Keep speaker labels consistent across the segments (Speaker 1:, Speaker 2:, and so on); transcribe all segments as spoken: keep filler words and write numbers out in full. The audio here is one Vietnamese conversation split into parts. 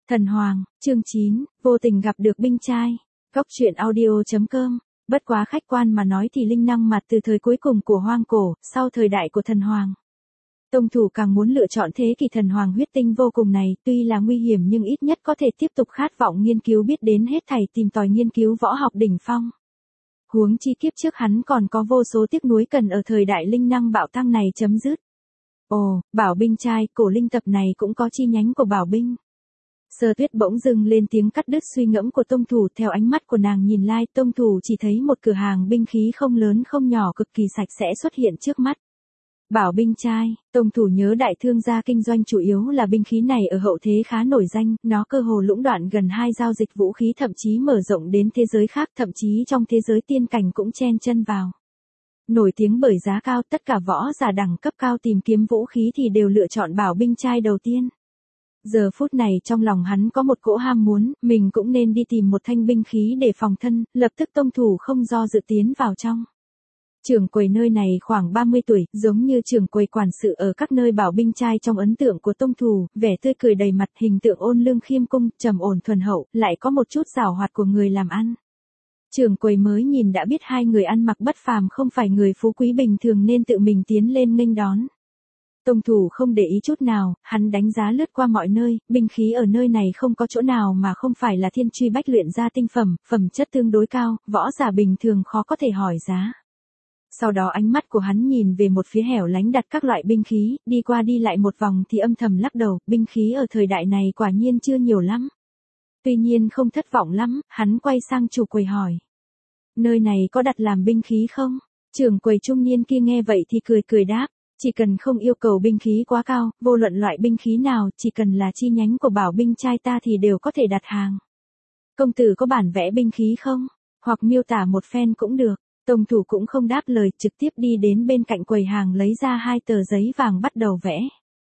Speaker 1: Thần Hoàng, chương chín, vô tình gặp được binh trai. Góc truyện audio chấm com. Bất quá khách quan mà nói thì linh năng mặt từ thời cuối cùng của hoang cổ, sau thời đại của thần hoàng. Tông thủ càng muốn lựa chọn thế kỷ thần hoàng huyết tinh vô cùng này, tuy là nguy hiểm nhưng ít nhất có thể tiếp tục khát vọng nghiên cứu biết đến hết thảy tìm tòi nghiên cứu võ học đỉnh phong. Huống chi kiếp trước hắn còn có vô số tiếc nuối cần ở thời đại linh năng bạo tăng này chấm dứt. Ồ, bảo binh trai, cổ linh tập này cũng có chi nhánh của bảo binh. Sơ Tuyết bỗng dưng lên tiếng cắt đứt suy ngẫm của tông thủ, theo ánh mắt của nàng nhìn lai, tông thủ chỉ thấy một cửa hàng binh khí không lớn không nhỏ cực kỳ sạch sẽ xuất hiện trước mắt. Bảo binh trai, tông thủ nhớ đại thương gia kinh doanh chủ yếu là binh khí này ở hậu thế khá nổi danh, nó cơ hồ lũng đoạn gần hai giao dịch vũ khí, thậm chí mở rộng đến thế giới khác, thậm chí trong thế giới tiên cảnh cũng chen chân vào. Nổi tiếng bởi giá cao, tất cả võ giả đẳng cấp cao tìm kiếm vũ khí thì đều lựa chọn bảo binh trai đầu tiên. Giờ phút này trong lòng hắn có một cỗ ham muốn, mình cũng nên đi tìm một thanh binh khí để phòng thân, lập tức tông thủ không do dự tiến vào trong. Trưởng quầy nơi này khoảng ba mươi tuổi, giống như trưởng quầy quản sự ở các nơi bảo binh trai trong ấn tượng của tông thủ, vẻ tươi cười đầy mặt, hình tượng ôn lương khiêm cung, trầm ổn thuần hậu, lại có một chút giảo hoạt của người làm ăn. Trưởng quầy mới nhìn đã biết hai người ăn mặc bất phàm không phải người phú quý bình thường nên tự mình tiến lên nghênh đón. Tông thủ không để ý chút nào, hắn đánh giá lướt qua mọi nơi, binh khí ở nơi này không có chỗ nào mà không phải là thiên truy bách luyện ra tinh phẩm, phẩm chất tương đối cao, võ giả bình thường khó có thể hỏi giá. Sau đó ánh mắt của hắn nhìn về một phía hẻo lánh đặt các loại binh khí, đi qua đi lại một vòng thì âm thầm lắc đầu, binh khí ở thời đại này quả nhiên chưa nhiều lắm. Tuy nhiên không thất vọng lắm, hắn quay sang chủ quầy hỏi. Nơi này có đặt làm binh khí không? Trưởng quầy trung niên kia nghe vậy thì cười cười đáp. Chỉ cần không yêu cầu binh khí quá cao, vô luận loại binh khí nào, chỉ cần là chi nhánh của bảo binh trai ta thì đều có thể đặt hàng. Công tử có bản vẽ binh khí không? Hoặc miêu tả một phen cũng được. Tông thủ cũng không đáp lời, trực tiếp đi đến bên cạnh quầy hàng lấy ra hai tờ giấy vàng bắt đầu vẽ.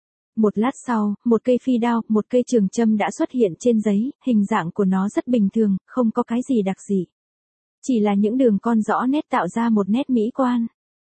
Speaker 1: Một lát sau, một cây phi đao, một cây trường châm đã xuất hiện trên giấy, hình dạng của nó rất bình thường, không có cái gì đặc dị. Chỉ là những đường con rõ nét tạo ra một nét mỹ quan.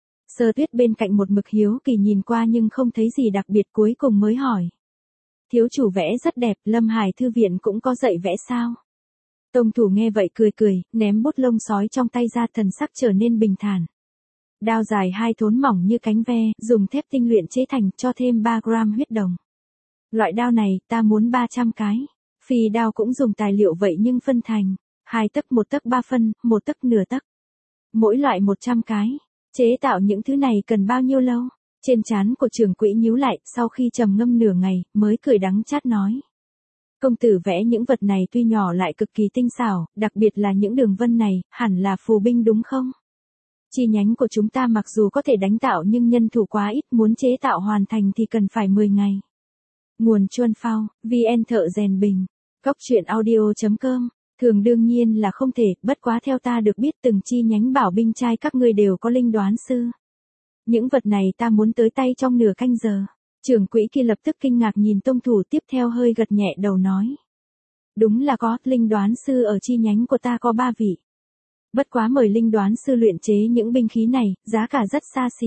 Speaker 1: Sơ Tuyết bên cạnh một mực hiếu kỳ nhìn qua nhưng không thấy gì đặc biệt, cuối cùng mới hỏi. Thiếu chủ vẽ rất đẹp, Lâm Hải thư viện cũng có dạy vẽ sao? Tông thủ nghe vậy cười cười, ném bút lông sói trong tay ra, thần sắc trở nên bình thản. Đao dài hai thốn mỏng như cánh ve, dùng thép tinh luyện chế thành, cho thêm ba gram huyết đồng. Loại đao này, ta muốn ba trăm cái. Phi đao cũng dùng tài liệu vậy nhưng phân thành, hai tấc một tấc ba phân, một tấc nửa tấc. Mỗi loại một trăm cái. Chế tạo những thứ này cần bao nhiêu lâu? Trên trán của trưởng quỹ nhíu lại, sau khi trầm ngâm nửa ngày, mới cười đắng chát nói. Công tử vẽ những vật này tuy nhỏ lại cực kỳ tinh xảo, đặc biệt là những đường vân này, hẳn là phù binh đúng không? Chi nhánh của chúng ta mặc dù có thể đánh tạo nhưng nhân thủ quá ít, muốn chế tạo hoàn thành thì cần phải mười ngày. Nguồn Chuân Phao, vê en Thợ Rèn Bình, góc truyện audio chấm com. Thường đương nhiên là không thể, bất quá theo ta được biết từng chi nhánh bảo binh trai các ngươi đều có linh đoán sư. Những vật này ta muốn tới tay trong nửa canh giờ. Trưởng quỹ kia lập tức kinh ngạc nhìn tông thủ, tiếp theo hơi gật nhẹ đầu nói. Đúng là có, linh đoán sư ở chi nhánh của ta có ba vị. Bất quá mời linh đoán sư luyện chế những binh khí này, giá cả rất xa xỉ.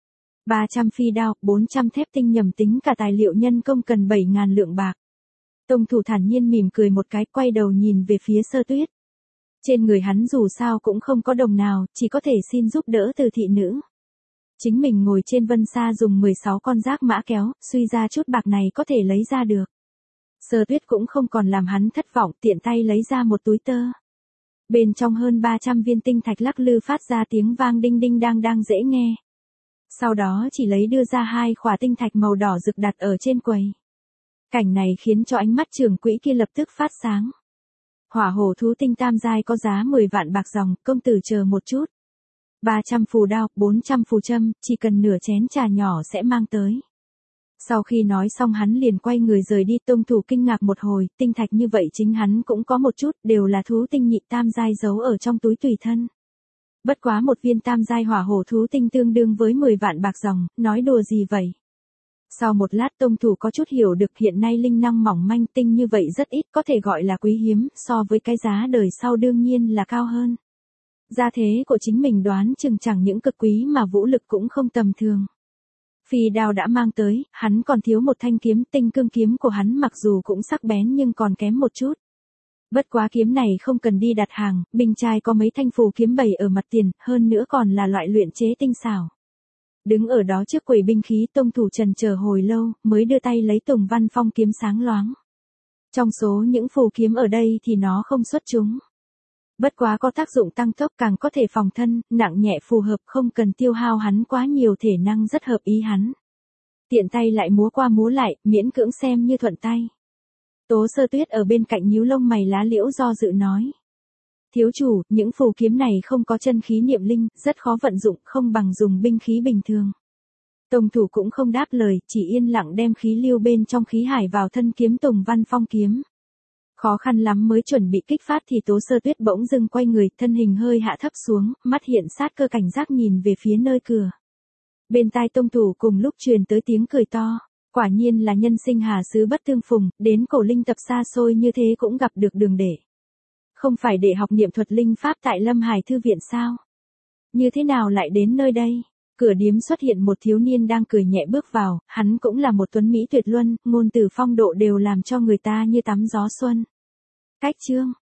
Speaker 1: ba trăm phi đao, bốn trăm thép tinh nhầm tính cả tài liệu nhân công cần bảy nghìn lượng bạc. Tông thủ thản nhiên mỉm cười một cái, quay đầu nhìn về phía Sơ Tuyết. Trên người hắn dù sao cũng không có đồng nào, chỉ có thể xin giúp đỡ từ thị nữ. Chính mình ngồi trên vân sa dùng mười sáu con giác mã kéo, suy ra chút bạc này có thể lấy ra được. Sơ Tuyết cũng không còn làm hắn thất vọng, tiện tay lấy ra một túi tơ. Bên trong hơn ba trăm viên tinh thạch lắc lư phát ra tiếng vang đinh đinh đang đang dễ nghe. Sau đó chỉ lấy đưa ra hai khỏa tinh thạch màu đỏ rực đặt ở trên quầy. Cảnh này khiến cho ánh mắt trưởng quỹ kia lập tức phát sáng. Hỏa hổ thú tinh tam giai có giá mười vạn bạc dòng, công tử chờ một chút. ba trăm phù đao, bốn trăm phù châm, chỉ cần nửa chén trà nhỏ sẽ mang tới. Sau khi nói xong hắn liền quay người rời đi, tông thủ kinh ngạc một hồi, tinh thạch như vậy chính hắn cũng có một chút, đều là thú tinh nhị tam giai giấu ở trong túi tùy thân. Bất quá một viên tam giai hỏa hổ thú tinh tương đương với mười vạn bạc dòng, nói đùa gì vậy? Sau một lát tông thủ có chút hiểu được hiện nay linh năng mỏng manh tinh như vậy rất ít, có thể gọi là quý hiếm, so với cái giá đời sau đương nhiên là cao hơn. Gia thế của chính mình đoán chừng chẳng những cực quý mà vũ lực cũng không tầm thường. Phi đao đã mang tới, hắn còn thiếu một thanh kiếm, tinh cương kiếm của hắn mặc dù cũng sắc bén nhưng còn kém một chút. Bất quá kiếm này không cần đi đặt hàng, binh trai có mấy thanh phù kiếm bày ở mặt tiền, hơn nữa còn là loại luyện chế tinh xảo. Đứng ở đó trước quầy binh khí, Tông Thủ trần chờ hồi lâu, mới đưa tay lấy Tùng Văn Phong kiếm sáng loáng. Trong số những phù kiếm ở đây thì nó không xuất chúng. Bất quá có tác dụng tăng tốc, càng có thể phòng thân, nặng nhẹ phù hợp, không cần tiêu hao hắn quá nhiều, thể năng rất hợp ý hắn. Tiện tay lại múa qua múa lại, miễn cưỡng xem như thuận tay. Tố Sơ Tuyết ở bên cạnh nhíu lông mày lá liễu do dự nói. Thiếu chủ, những phù kiếm này không có chân khí niệm linh, rất khó vận dụng, không bằng dùng binh khí bình thường. Tông Thủ cũng không đáp lời, chỉ yên lặng đem khí lưu bên trong khí hải vào thân kiếm Tùng Văn Phong kiếm. Khó khăn lắm mới chuẩn bị kích phát thì Tố Sơ Tuyết bỗng dưng quay người, thân hình hơi hạ thấp xuống, mắt hiện sát cơ cảnh giác nhìn về phía nơi cửa. Bên tai Tông Thủ cùng lúc truyền tới tiếng cười to. Quả nhiên là nhân sinh hà xứ bất tương phùng, đến cổ linh tập xa xôi như thế cũng gặp được đường để. Không phải để học niệm thuật linh pháp tại Lâm Hải Thư viện sao? Như thế nào lại đến nơi đây? Cửa điếm xuất hiện một thiếu niên đang cười nhẹ bước vào, hắn cũng là một tuấn mỹ tuyệt luân, ngôn từ phong độ đều làm cho người ta như tắm gió xuân. Cách chương